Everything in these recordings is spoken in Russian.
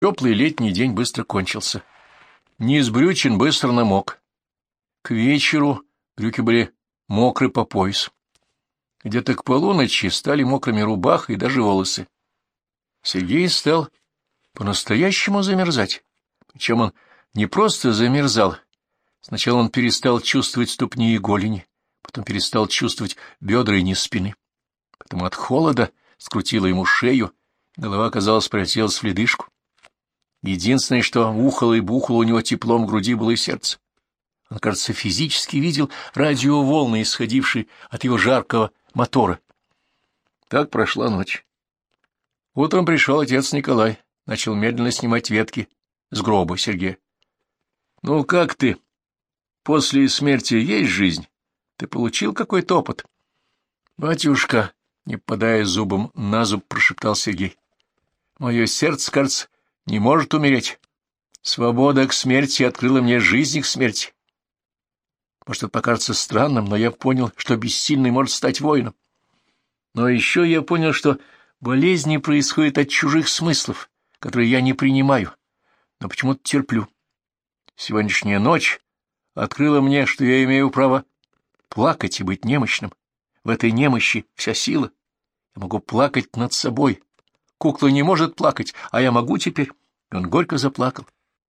Теплый летний день быстро кончился. Низ брючин быстро намок. К вечеру брюки были мокры по пояс. Где-то к полуночи стали мокрыми рубаха и даже волосы. Сергей стал по-настоящему замерзать. Причем он не просто замерзал. Сначала он перестал чувствовать ступни и голени, потом перестал чувствовать бедра и низ спины. Потом от холода скрутило ему шею, голова, казалось, превратилась в ледышку. Единственное, что ухало и бухало у него теплом в груди, было сердце. Он, кажется, физически видел радиоволны, исходившие от его жаркого мотора. Так прошла ночь. Утром пришел отец Николай, начал медленно снимать ветки с гроба Сергея. — Ну, как ты? После смерти есть жизнь? Ты получил какой-то опыт? — Батюшка, не попадая зубом на зуб, прошептал Сергей. — Мое сердце, кажется, не может умереть. Свобода к смерти открыла мне жизнь к смерти. Может, это покажется странным, но я понял, что бессильный может стать воином. Но еще я понял, что болезни происходят от чужих смыслов, которые я не принимаю, но почему-то терплю. Сегодняшняя ночь открыла мне, что я имею право плакать и быть немощным. В этой немощи вся сила. Я могу плакать над собой. Кукла не может плакать, а я могу теперь. И он горько заплакал.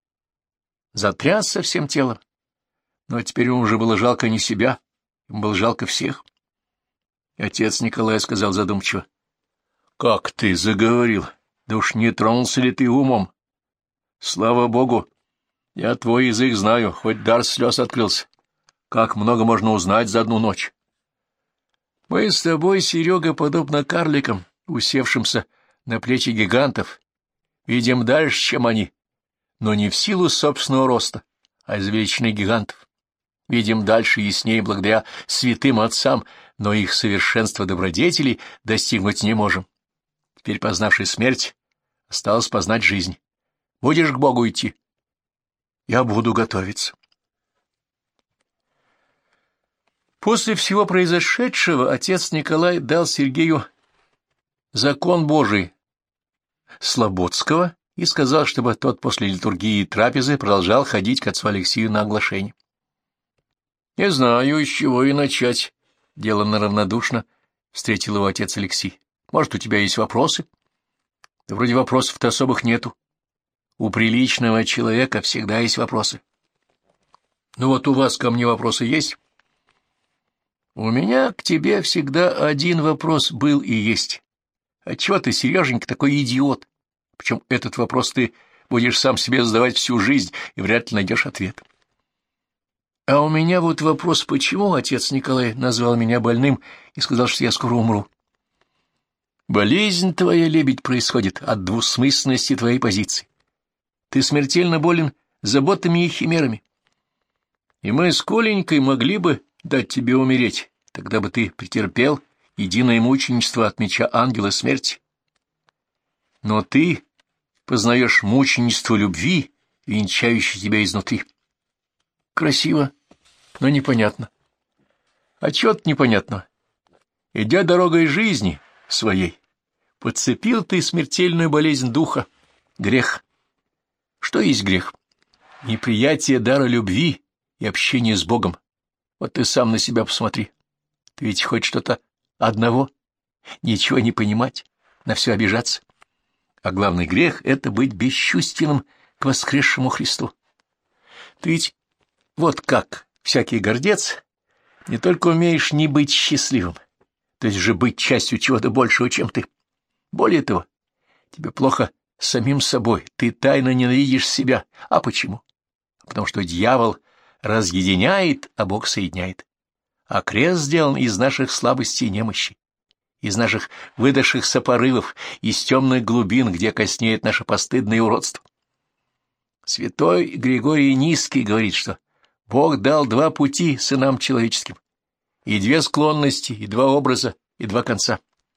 Затрясся всем телом. Но теперь ему уже было жалко не себя, ему было жалко всех. И отец Николай сказал задумчиво. — Как ты заговорил? Да уж не тронулся ли ты умом? Слава Богу, я твой язык знаю, хоть дар слез открылся. Как много можно узнать за одну ночь? Мы с тобой, Серега, подобно карликам, усевшимся на плечи гигантов, видим дальше, чем они, но не в силу собственного роста, а из величины гигантов. Видим дальше и яснее благодаря святым отцам, но их совершенства добродетелей достигнуть не можем. Теперь, познавший смерть, осталось познать жизнь. Будешь к Богу идти? Я буду готовиться. После всего произошедшего отец Николай дал Сергею закон Божий Слободского и сказал, чтобы тот после литургии и трапезы продолжал ходить к отцу Алексею на оглашение. — Не знаю, с чего и начать, — деланно равнодушно встретил его отец Алексей. — Может, у тебя есть вопросы? — Да вроде вопросов-то особых нету. У приличного человека всегда есть вопросы. — Ну вот у вас ко мне вопросы есть? — У меня к тебе всегда один вопрос был и есть. Отчего ты, Сереженька, такой идиот? Причем этот вопрос ты будешь сам себе задавать всю жизнь и вряд ли найдешь ответ. А у меня вот вопрос, почему отец Николай назвал меня больным и сказал, что я скоро умру? Болезнь твоя, лебедь, происходит от двусмысленности твоей позиции. Ты смертельно болен заботами и химерами. И мы с Коленькой могли бы дать тебе умереть, тогда бы ты претерпел единое мученичество от меча ангела смерти. Но ты познаешь мученичество любви, венчающей тебя изнутри. Красиво, но непонятно. А чего-то непонятно. Идя дорогой жизни своей, подцепил ты смертельную болезнь духа, грех. Что есть грех? Неприятие дара любви и общение с Богом. Вот ты сам на себя посмотри. Ты ведь хоть что-то одного, ничего не понимать, на все обижаться. А главный грех — это быть бесчувственным к воскресшему Христу. Ты ведь вот как всякий гордец не только умеешь не быть счастливым, то есть же быть частью чего-то большего, чем ты. Более того, тебе плохо с самим собой, ты тайно ненавидишь себя. А почему? Потому что дьявол разъединяет, а Бог соединяет. А крест сделан из наших слабостей и немощей, из наших выдохшихся порывов, из темных глубин, где коснеет наше постыдное уродство. Святой Григорий Низкий говорит, что Бог дал два пути сынам человеческим, и две склонности, и два образа, и два конца.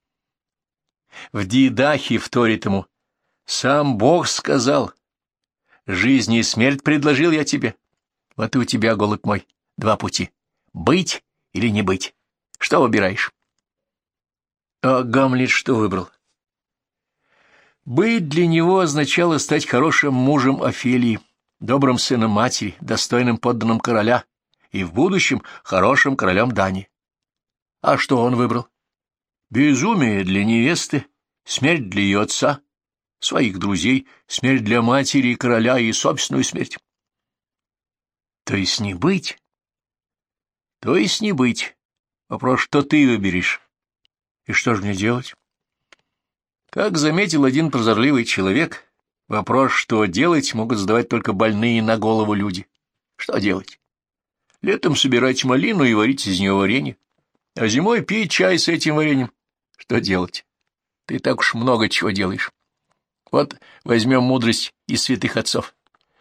В Диедахе вторит ему: «Сам Бог сказал, жизнь и смерть предложил я тебе. Вот и у тебя, голубь мой, два пути — быть или не быть. Что выбираешь?» А Гамлет что выбрал? Быть для него означало стать хорошим мужем Офелии, добрым сыном матери, достойным подданным короля и в будущем хорошим королем Дании. А что он выбрал? Безумие для невесты, смерть для ее отца, своих друзей, смерть для матери и короля и собственную смерть. То есть не быть? То есть не быть. Вопрос, что ты выберешь. И что же мне делать? Как заметил один прозорливый человек, вопрос, что делать, могут задавать только больные на голову люди. Что делать? Летом собирать малину и варить из нее варенье, а зимой пить чай с этим вареньем. Что делать? Ты так уж много чего делаешь. Вот возьмем мудрость из святых отцов.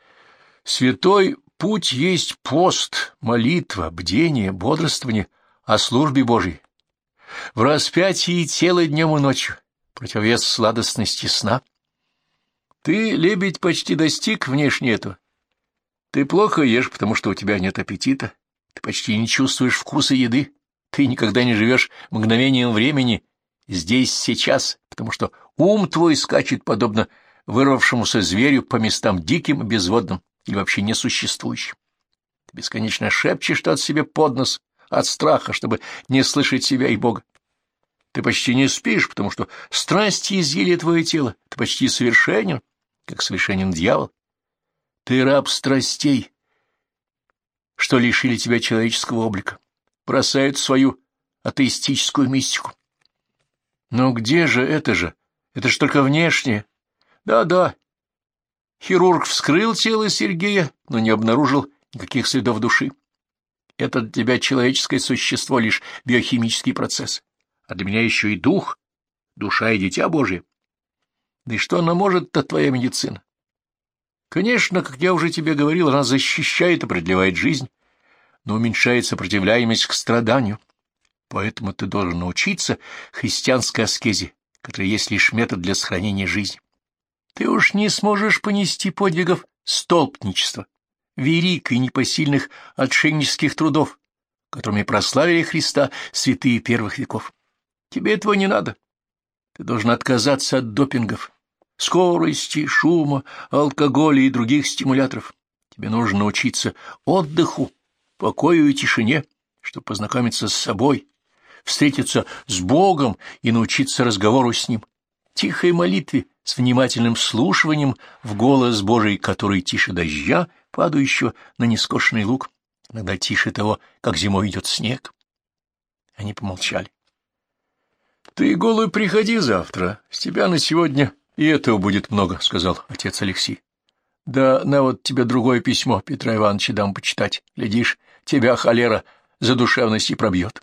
Святой путь есть пост, молитва, бдение, бодрствование о службе Божией. В распятии тела днем и ночью, противовес сладостности сна. Ты, лебедь, почти достиг внешне этого. Ты плохо ешь, потому что у тебя нет аппетита. Ты почти не чувствуешь вкуса еды. Ты никогда не живешь мгновением времени, здесь, сейчас, потому что ум твой скачет, подобно вырвавшемуся зверю по местам диким и безводным или вообще несуществующим. Ты бесконечно шепчешь что-то себе под нос от страха, чтобы не слышать себя и Бога. Ты почти не спишь, потому что страсти изъели твое тело. Ты почти совершенен, как совершенен дьявол. Ты раб страстей, что лишили тебя человеческого облика, бросают свою атеистическую мистику. Но где же это же? Это же только внешнее. Да-да. Хирург вскрыл тело Сергея, но не обнаружил никаких следов души. Это для тебя человеческое существо, лишь биохимический процесс. А для меня еще и дух, душа и дитя Божие. Да и что она может-то, твоя медицина? Конечно, как я уже тебе говорил, она защищает и продлевает жизнь, но уменьшает сопротивляемость к страданию. Поэтому ты должен научиться христианской аскезе, которая есть лишь метод для сохранения жизни. Ты уж не сможешь понести подвигов столпничества, велик и непосильных отшельнических трудов, которыми прославили Христа святые первых веков. Тебе этого не надо. Ты должен отказаться от допингов, скорости, шума, алкоголя и других стимуляторов. Тебе нужно научиться отдыху, покою и тишине, чтобы познакомиться с собой, встретиться с Богом и научиться разговору с Ним, тихой молитве, с внимательным слушанием в голос Божий, который тише дождя, падающего на нескошенный луг, иногда тише того, как зимой идет снег. Они помолчали. — Ты, голый, приходи завтра, с тебя на сегодня и этого будет много, — сказал отец Алексей. — Да на вот тебе другое письмо Петра Ивановича дам почитать. Глядишь, тебя холера за душевность и пробьет.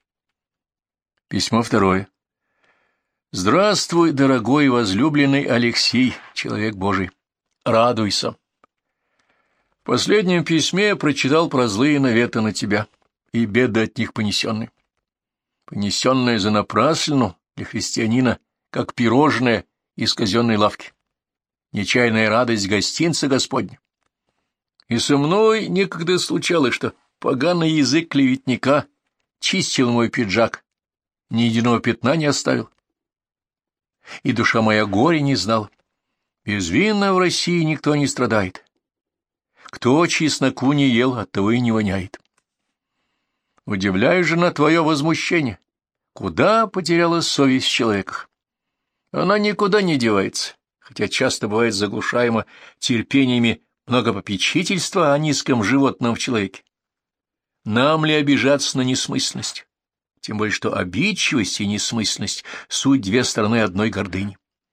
Письмо второе. Здравствуй, дорогой и возлюбленный Алексей, человек Божий. Радуйся. В последнем письме я прочитал про злые наветы на тебя и беды от них понесенные. Понесенные за напраслину для христианина, как пирожное из казенной лавки. Нечаянная радость гостинца Господня. И со мной некогда случалось, что поганый язык клеветника чистил мой пиджак, ни единого пятна не оставил. И душа моя горя не знала. Безвинно в России никто не страдает. Кто чесноку не ел, оттого и не воняет. Удивляюсь же на твое возмущение. Куда потерялась совесть в человеках? Она никуда не девается, хотя часто бывает заглушаема терпениями многопопечительства о низком животном в человеке. Нам ли обижаться на несмысленность? Тем более, что обидчивость и несмысленность — суть две стороны одной гордыни.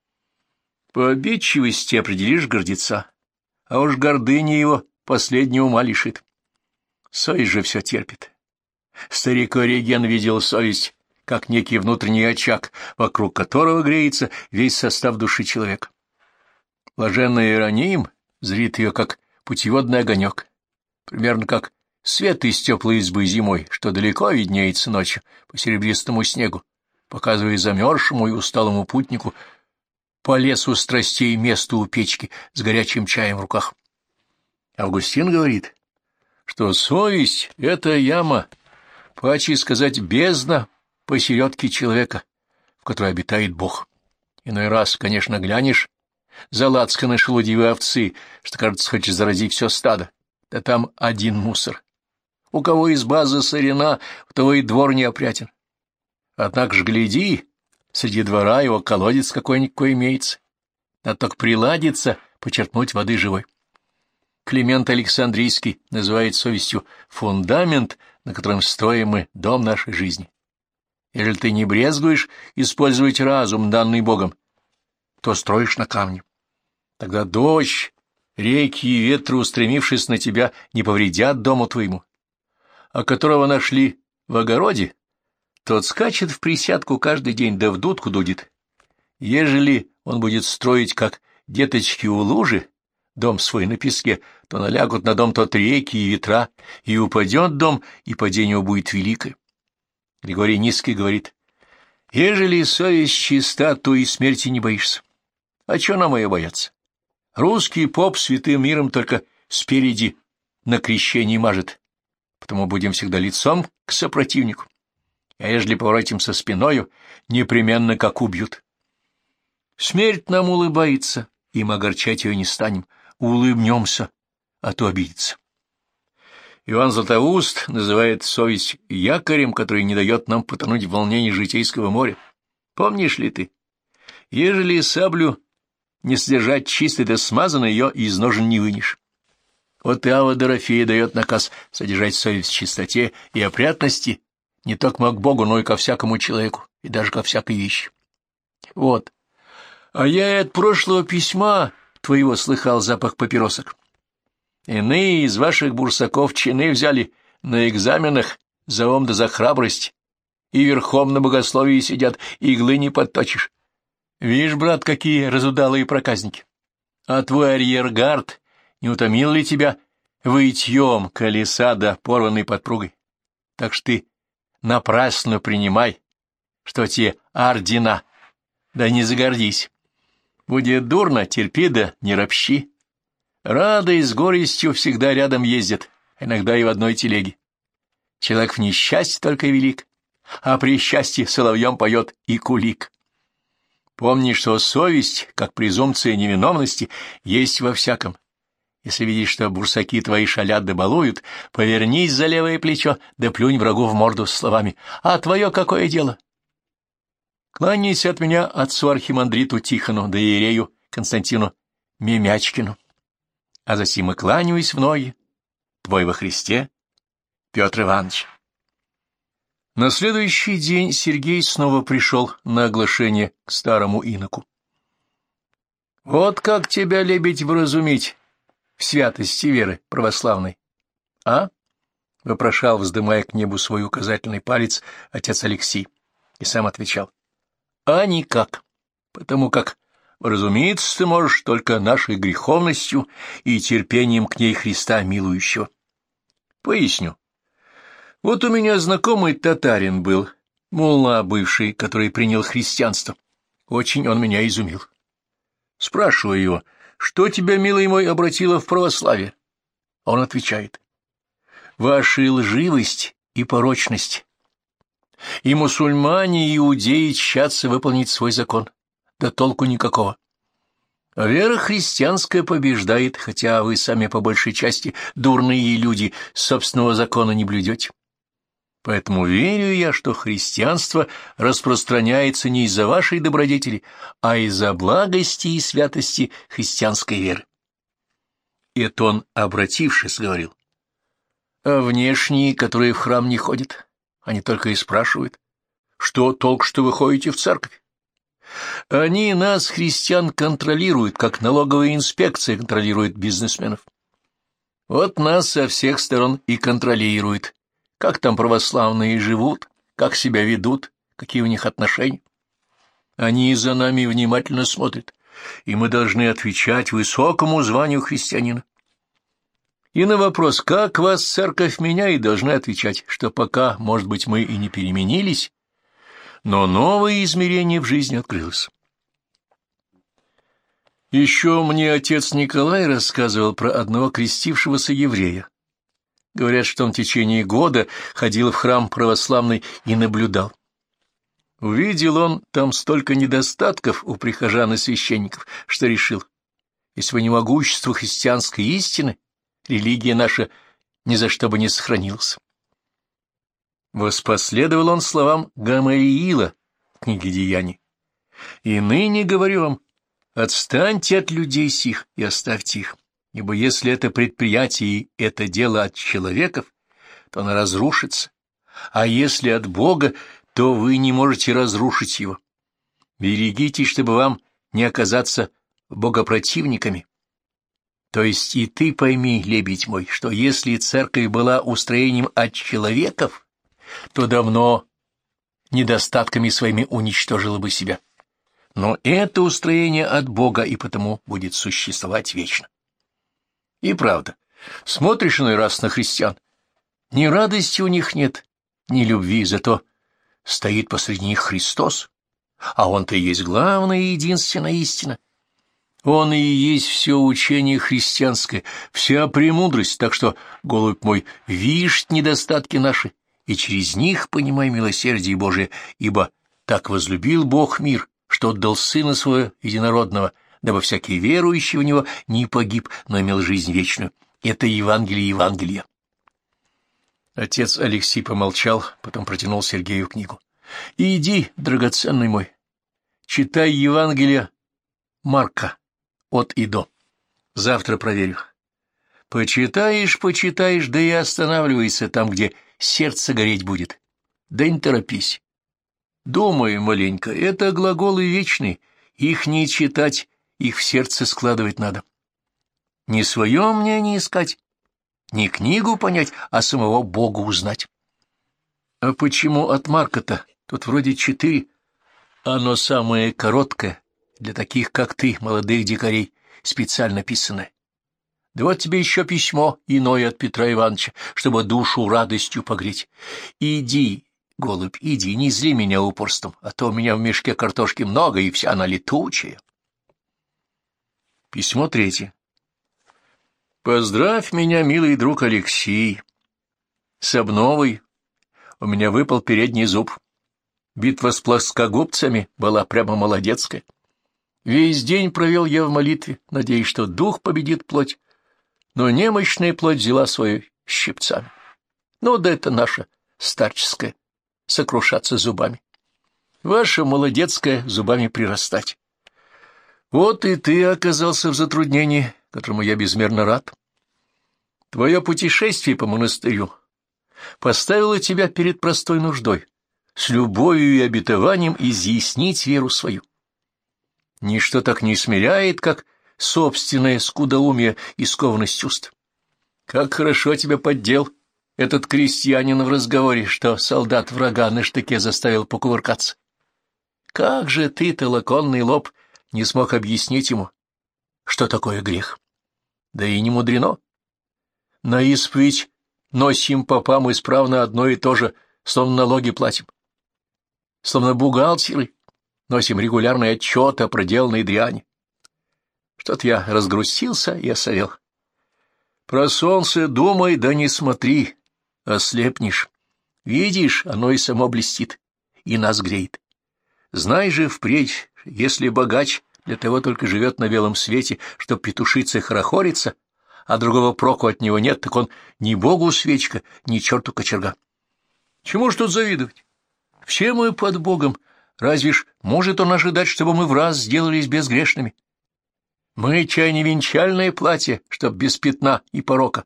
По обидчивости определишь гордеца, а уж гордыня его последнего ума лишит. Совесть же все терпит. Старик Ориген видел совесть, как некий внутренний очаг, вокруг которого греется весь состав души человека. Блаженный Иероним зрит ее, как путеводный огонек, примерно как свет из теплой избы зимой, что далеко виднеется ночью по серебристому снегу, показывая замерзшему и усталому путнику по лесу страстей место у печки с горячим чаем в руках. Августин говорит, что совесть — это яма, паче сказать бездна посередке человека, в которой обитает Бог. Иной раз, конечно, глянешь за лацканы шелудивой овцы, что, кажется, хочешь заразить все стадо. Да там один мусор. У кого изба засорена, у того и двор неопрятен. Однако ж гляди, среди двора его колодец какой-никакой имеется. Надо только приладиться, почерпнуть воды живой. Климент Александрийский называет совестью фундамент, на котором строим мы дом нашей жизни. Если ты не брезгуешь использовать разум, данный Богом, то строишь на камне. Тогда дождь, реки и ветры, устремившись на тебя, не повредят дому твоему. А которого нашли в огороде, тот скачет в присядку каждый день, да в дудку дудит. Ежели он будет строить, как деточки у лужи, дом свой на песке, то налягут на дом тот реки и ветра, и упадет дом, и падение его будет великое. Григорий Низкий говорит: «Ежели совесть чиста, то и смерти не боишься. А чего нам ее бояться? Русский поп святым миром только спереди на крещении мажет, потому будем всегда лицом к сопротивнику. А ежели поворотимся спиною, непременно как убьют. Смерть нам улыбается, и мы огорчать ее не станем. Улыбнемся, а то обидится». Иван Златоуст называет совесть якорем, который не дает нам потонуть в волнении житейского моря. Помнишь ли ты? Ежели саблю не содержать чистой да смазанной, ее из ножен не вынешь. Вот и Ава Дорофея дает наказ содержать совесть в чистоте и опрятности не только к Богу, но и ко всякому человеку, и даже ко всякой вещи. Вот. А я и от прошлого письма твоего слыхал запах папиросок. Иные из ваших бурсаков чины взяли на экзаменах за ум да за храбрость, и верхом на богословии сидят, иглы не подточишь. Видишь, брат, какие разудалые проказники. А твой арьергард не утомил ли тебя вытьем колеса да порванной подпругой? Так что ты напрасно принимай, что те ордена, да не загордись. Будет дурно, терпи да не ропщи. Радость с горестью всегда рядом ездят, иногда и в одной телеге. Человек в несчастье только велик, а при счастье соловьем поет и кулик. Помни, что совесть, как презумпция невиновности, есть во всяком. Если видишь, что бурсаки твои шалят да балуют, повернись за левое плечо, да плюнь врагу в морду словами: «А твое какое дело?» Кланяйся от меня отцу архимандриту Тихону да иерею Константину Мемячкину. А засим и кланяюсь в ноги, твой во Христе Петр Иванович. На следующий день Сергей снова пришел на оглашение к старому иноку. — Вот как тебя, лебедь, вразумить в святости веры православной, а? — вопрошал, вздымая к небу свой указательный палец, отец Алексий, и сам отвечал: — А никак, потому как вразумиться ты можешь только нашей греховностью и терпением к ней Христа милующего. Поясню. Вот у меня знакомый татарин был, мулла бывший, который принял христианство. Очень он меня изумил. Спрашиваю его: что тебя, милый мой, обратило в православие? Он отвечает: ваша лживость и порочность. И мусульмане, и иудеи тщатся выполнить свой закон. Да толку никакого. А вера христианская побеждает, хотя вы сами по большей части дурные люди, собственного закона не блюдете. Поэтому верю я, что христианство распространяется не из-за вашей добродетели, а из-за благости и святости христианской веры. Это он, обратившись, говорил. А внешние, которые в храм не ходят, они только и спрашивают: что толк, что вы ходите в церковь? Они нас, христиан, контролируют, как налоговая инспекция контролирует бизнесменов. Вот нас со всех сторон и контролируют, как там православные живут, как себя ведут, какие у них отношения. Они за нами внимательно смотрят, и мы должны отвечать высокому званию христианина. И на вопрос, как вас церковь меняет, должны отвечать, что пока, может быть, мы и не переменились, но новое измерение в жизни открылось. Еще мне отец Николай рассказывал про одного крестившегося еврея. Говорят, что он в течение года ходил в храм православный и наблюдал. Увидел он там столько недостатков у прихожан и священников, что решил, если бы не могущество христианской истины, религия наша ни за что бы не сохранилась. Воспоследовал он словам Гамалиила в книге Деяний. «И ныне говорю вам, отстаньте от людей сих и оставьте их, ибо если это предприятие и это дело от человеков, то оно разрушится, а если от Бога, то вы не можете разрушить его. Берегитесь, чтобы вам не оказаться богопротивниками. То есть и ты пойми, лебедь мой, что если церковь была устроением от человеков, то давно недостатками своими уничтожила бы себя. Но это устроение от Бога и потому будет существовать вечно». И правда, смотришь иной раз на христиан, ни радости у них нет, ни любви, зато стоит посреди них Христос, а Он-то и есть главная и единственная истина. Он и есть все учение христианское, вся премудрость, так что, голубь мой, видишь недостатки наши, и через них понимай милосердие Божие, ибо так возлюбил Бог мир, что отдал Сына Своего Единородного, дабы всякий верующий в Него не погиб, но имел жизнь вечную. Это Евангелие Евангелия. Отец Алексей помолчал, потом протянул Сергею книгу. «Иди, драгоценный мой, читай Евангелие Марка от и до. Завтра проверю. Почитаешь, да и останавливайся там, где сердце гореть будет. Да не торопись. Думай маленько, это глаголы вечные, их не читать, их в сердце складывать надо. Не свое мнение искать, не книгу понять, а самого Бога узнать». «А почему от Марка-то? Тут вроде 4. Оно самое короткое, для таких, как ты, молодых дикарей, специально писанное. Да вот тебе еще письмо иное от Петра Ивановича, чтобы душу радостью погреть. Иди, голубь, иди, не зли меня упорством, а то у меня в мешке картошки много, и вся она летучая». Письмо 3. «Поздравь меня, милый друг Алексей. С обновой. У меня выпал передний зуб. Битва с плоскогубцами была прямо молодецкая. Весь день провел я в молитве, надеясь, что дух победит плоть, но немощная плоть взяла свою щипцами. Ну да это наша старческая, сокрушаться зубами. Ваша молодецкая зубами прирастать. Вот и ты оказался в затруднении, которому я безмерно рад. Твое путешествие по монастырю поставило тебя перед простой нуждой, с любовью и обетованием изъяснить веру свою. Ничто так не смиряет, как собственное скудоумие и скованность чувств. Как хорошо тебя поддел этот крестьянин в разговоре, что солдат врага на штыке заставил покувыркаться. Как же ты, толоконный лоб, не смог объяснить ему, что такое грех? Да и не мудрено. На исповедь носим попам исправно одно и то же, словно налоги платим. Словно бухгалтеры носим регулярный отчет о проделанной дряни. Что-то я разгрустился и осовел. Про солнце думай, да не смотри, ослепнешь. Видишь, оно и само блестит, и нас греет. Знай же впредь, если богач для того только живет на белом свете, чтоб петушиться и хорохориться, а другого проку от него нет, так он ни богу свечка, ни черту кочерга. Чему ж тут завидовать? Все мы под Богом, разве ж может он ожидать, чтобы мы в раз сделались безгрешными? Мы, чай, не венчальное платье, чтоб без пятна и порока,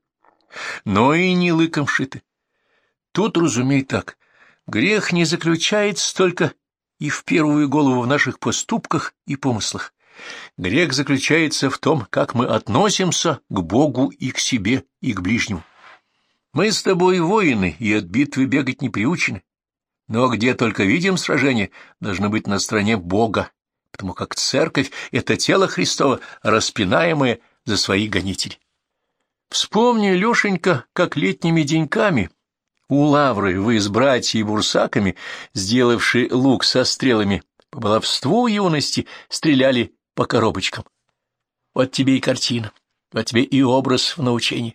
но и не лыком шиты. Тут, разумей так, грех не заключается только и в первую голову в наших поступках и помыслах. Грех заключается в том, как мы относимся к Богу и к себе, и к ближнему. Мы с тобой воины, и от битвы бегать не приучены, но где только видим сражение, должны быть на стороне Бога, потому как церковь — это тело Христово, распинаемое за свои гонители. Вспомни, Лешенька, как летними деньками у лавры вы с братьями Бурсаками, сделавши лук со стрелами, по баловству юности стреляли по коробочкам. Вот тебе и картина, вот тебе и образ в научении.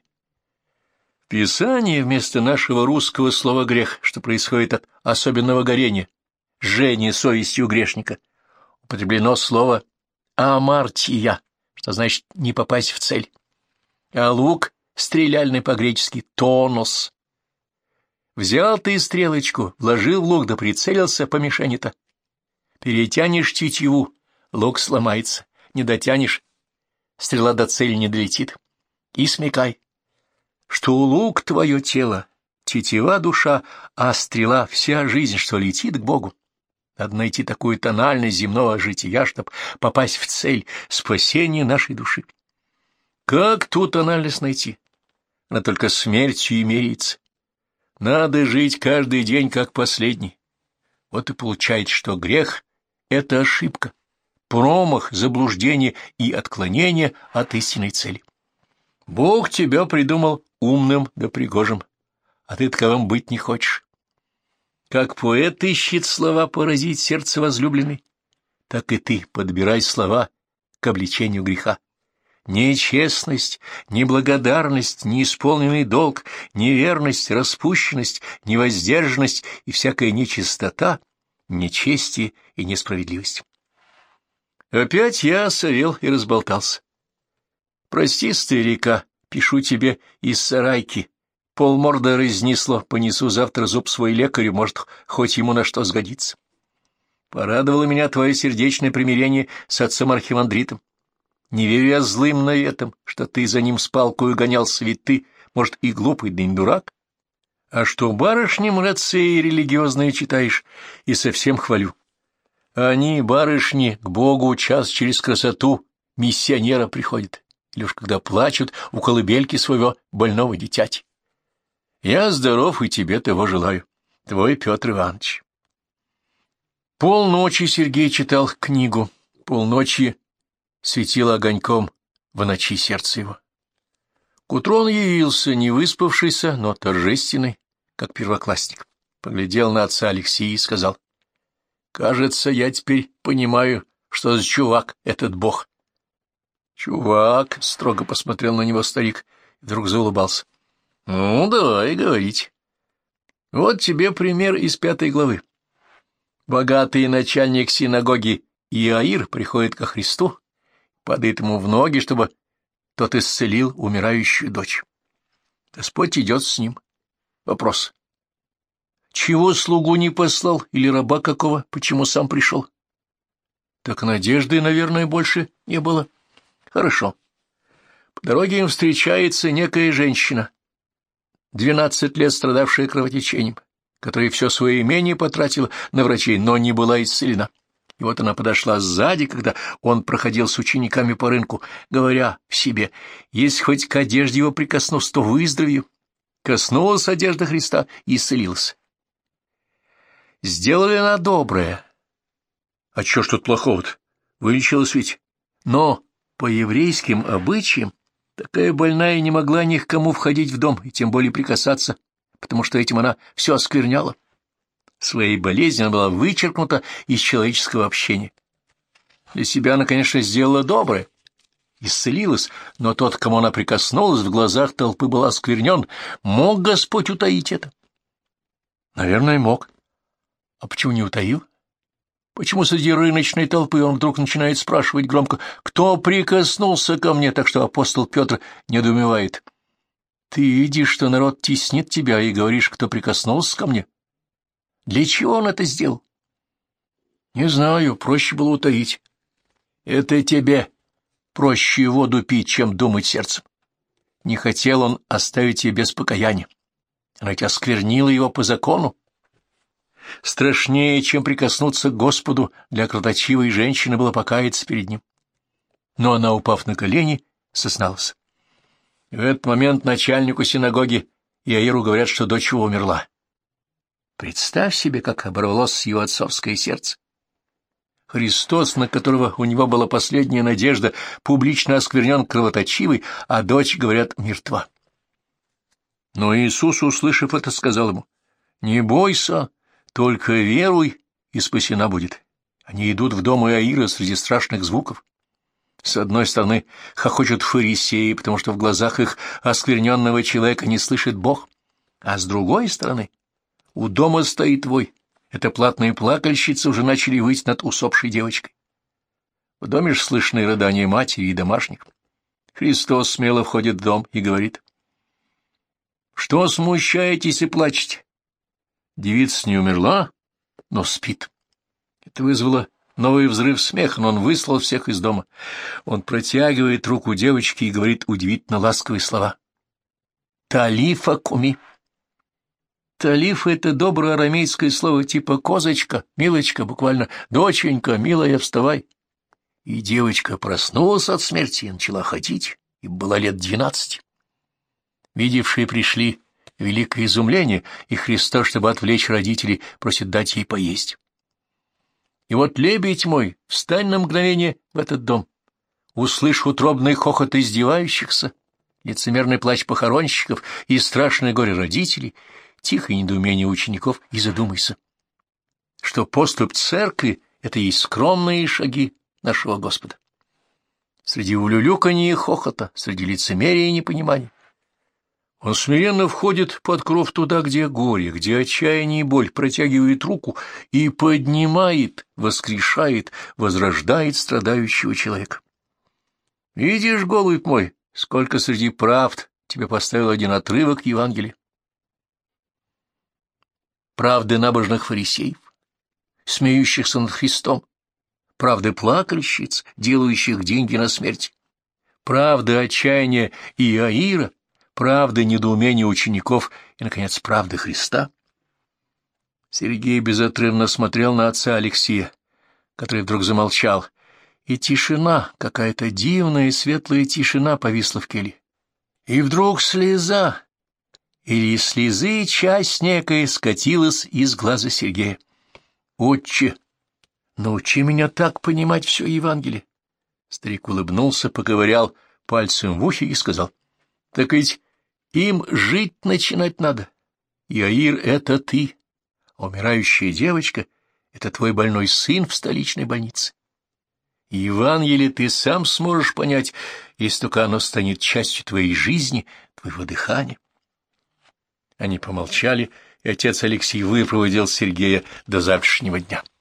В Писании вместо нашего русского слова «грех», что происходит от особенного горения, жжение совестью грешника, употреблено слово «амартия», что значит «не попасть в цель», а лук стреляльный по-гречески «тонос». Взял ты стрелочку, вложил в лук, да прицелился по мишени-то. Перетянешь тетиву, лук сломается, не дотянешь, стрела до цели не долетит. И смекай, что лук — твое тело, тетива — душа, а стрела — вся жизнь, что летит к Богу. Надо найти такую тональность земного жития, чтобы попасть в цель спасения нашей души. Как ту тональность найти? Она только смертью и меряется. Надо жить каждый день как последний. Вот и получается, что грех — это ошибка, промах, заблуждение и отклонение от истинной цели. Бог тебя придумал умным да пригожим, а ты таковым быть не хочешь. Как поэт ищет слова поразить сердце возлюбленной, так и ты подбирай слова к обличению греха. Нечестность, неблагодарность, неисполненный долг, неверность, распущенность, невоздержанность и всякая нечистота, нечестие и несправедливость. Опять я осовел и разболтался. Прости, старика, пишу тебе из сарайки. Полморда разнесло, понесу завтра зуб свой лекарю, может, хоть ему на что сгодится. Порадовало меня твое сердечное примирение с отцом-архимандритом. Не верю я злым наветам, что ты за ним с палкою гонялся, ведь ты, может, и глупый, да не дурак. А что барышням рацеи религиозные читаешь, и совсем хвалю. Они, барышни, к Богу час через красоту миссионера приходят, или уж когда плачут у колыбельки своего больного дитяти. Я здоров и тебе того желаю. Твой Петр Иванович. Полночи Сергей читал книгу, полночи светило огоньком в ночи сердце его. К утру он явился, не выспавшийся, но торжественный, как первоклассник. Поглядел на отца Алексея и сказал: «Кажется, я теперь понимаю, что за чувак этот бог». «Чувак», — строго посмотрел на него старик, и вдруг заулыбался. «Ну, давай говорить. Вот тебе пример из 5 главы. Богатый начальник синагоги Иаир приходит ко Христу, падает ему в ноги, чтобы тот исцелил умирающую дочь. Господь идет с ним. Вопрос: чего слугу не послал или раба какого, почему сам пришел? Так надежды, наверное, больше не было. Хорошо. По дороге им встречается некая женщина, 12 лет страдавшая кровотечением, которая все свое имение потратила на врачей, но не была исцелена. И вот она подошла сзади, когда он проходил с учениками по рынку, говоря в себе: если хоть к одежде его прикоснусь, то выздоровею. Коснулась одежды Христа и исцелилась. Сделали она доброе. А чё ж тут плохого-то? Вылечилась ведь. Но по еврейским обычаям такая больная не могла ни к кому входить в дом, и тем более прикасаться, потому что этим она все оскверняла. Своей болезнью она была вычеркнута из человеческого общения. Для себя она, конечно, сделала доброе, исцелилась, но тот, к кому она прикоснулась, в глазах толпы был осквернен. Мог Господь утаить это? Наверное, мог. А почему не утаил? Почему среди рыночной толпы он вдруг начинает спрашивать громко: «Кто прикоснулся ко мне?» Так что апостол Петр недоумевает. Ты видишь, что народ теснит тебя, и говоришь: «Кто прикоснулся ко мне?» Для чего он это сделал? Не знаю, проще было утаить. Это тебе проще воду пить, чем думать сердцем. Не хотел он оставить ее без покаяния. Она ведь осквернила его по закону. Страшнее, чем прикоснуться к Господу, для кровоточивой женщины было покаяться перед ним. Но она, упав на колени, сосналась. В этот момент начальнику синагоги Иаиру говорят, что дочь его умерла. Представь себе, как оборвалось его отцовское сердце. Христос, на которого у него была последняя надежда, публично осквернен кровоточивой, а дочь, говорят, мертва. Но Иисус, услышав это, сказал ему: «Не бойся, только веруй, и спасена будет». Они идут в дом Иаира среди страшных звуков. С одной стороны, хохочут фарисеи, потому что в глазах их оскверненного человека не слышит Бог, а с другой стороны, у дома стоит вой. эта платная плакальщица уже начали выть над усопшей девочкой. В доме ж слышны рыдания матери и домашних. Христос смело входит в дом и говорит: «Что смущаетесь и плачете? Девица не умерла, но спит». Это вызвало новый взрыв смеха, но он выслал всех из дома. Он протягивает руку девочке и говорит удивительно ласковые слова: «Талифа куми». Талифа — это доброе арамейское слово типа «козочка», «милочка», буквально «доченька, милая, вставай». И девочка проснулась от смерти и начала ходить, и была лет 12. Видевшие пришли в великое изумление, и Христос, чтобы отвлечь родителей, просит дать ей поесть. И вот, лебедь мой, встань на мгновение в этот дом, услышь утробный хохот издевающихся, лицемерный плач похоронщиков и страшное горе родителей, тихое недоумение учеников, и задумайся, что поступь церкви — это и скромные шаги нашего Господа. Среди улюлюканья и хохота, среди лицемерия и непонимания. Он смиренно входит под кров туда, где горе, где отчаяние и боль, протягивает руку и поднимает, воскрешает, возрождает страдающего человека. Видишь, голубь мой, сколько среди правд тебе поставил один отрывок Евангелия. Правды набожных фарисеев, смеющихся над Христом, правды плакальщиц, делающих деньги на смерть, правды отчаяния Иаира, правды недоумения учеников и, наконец, правды Христа. Сергей безотрывно смотрел на отца Алексея, который вдруг замолчал, и тишина, какая-то дивная и светлая тишина повисла в келье. И вдруг слеза, или из слезы часть некая скатилась из глаза Сергея. «Отче, научи меня так понимать все Евангелие». Старик улыбнулся, поковырял пальцем в ухе и сказал: «Так ведь им жить начинать надо. Иаир — это ты, а умирающая девочка — это твой больной сын в столичной больнице. И Евангелие ты сам сможешь понять, если только оно станет частью твоей жизни, твоего дыхания». Они помолчали, и отец Алексей выпроводил Сергея до завтрашнего дня.